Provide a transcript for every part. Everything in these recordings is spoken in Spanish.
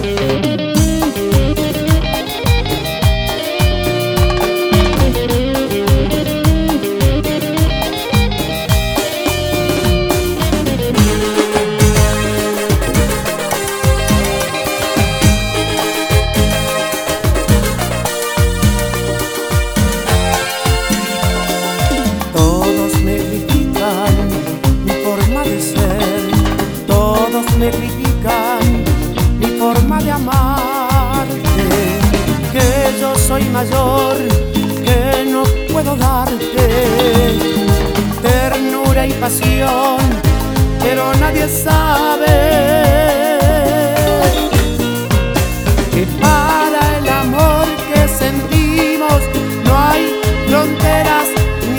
Me critican mi forma de amarte, que yo soy mayor, que no puedo darte ternura y pasión, pero nadie sabe que para el amor que sentimos no hay fronteras ni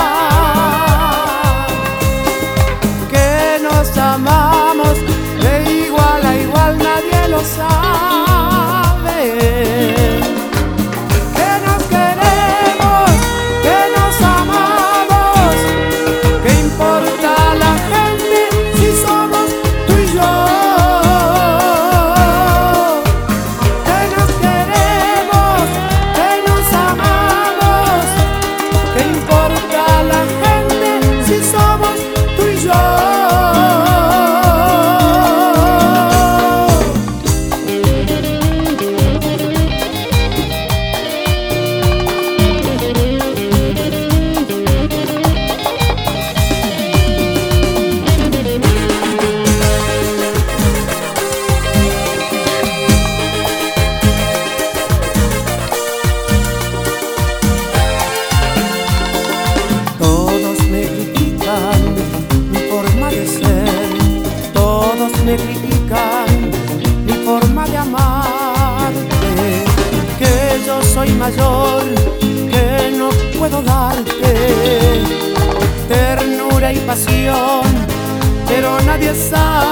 edad, que nos amamos de igual a igual, nadie lo sabe, que nos queremos, que nos amamos, ¿qué importa la gente si somos tú y yo? Que nos queremos, que nos amamos, ¿qué importa la gente si somos tú y yo? Me critican mi forma de amarte, que yo soy mayor, que no puedo darte ternura y pasión, pero nadie sabe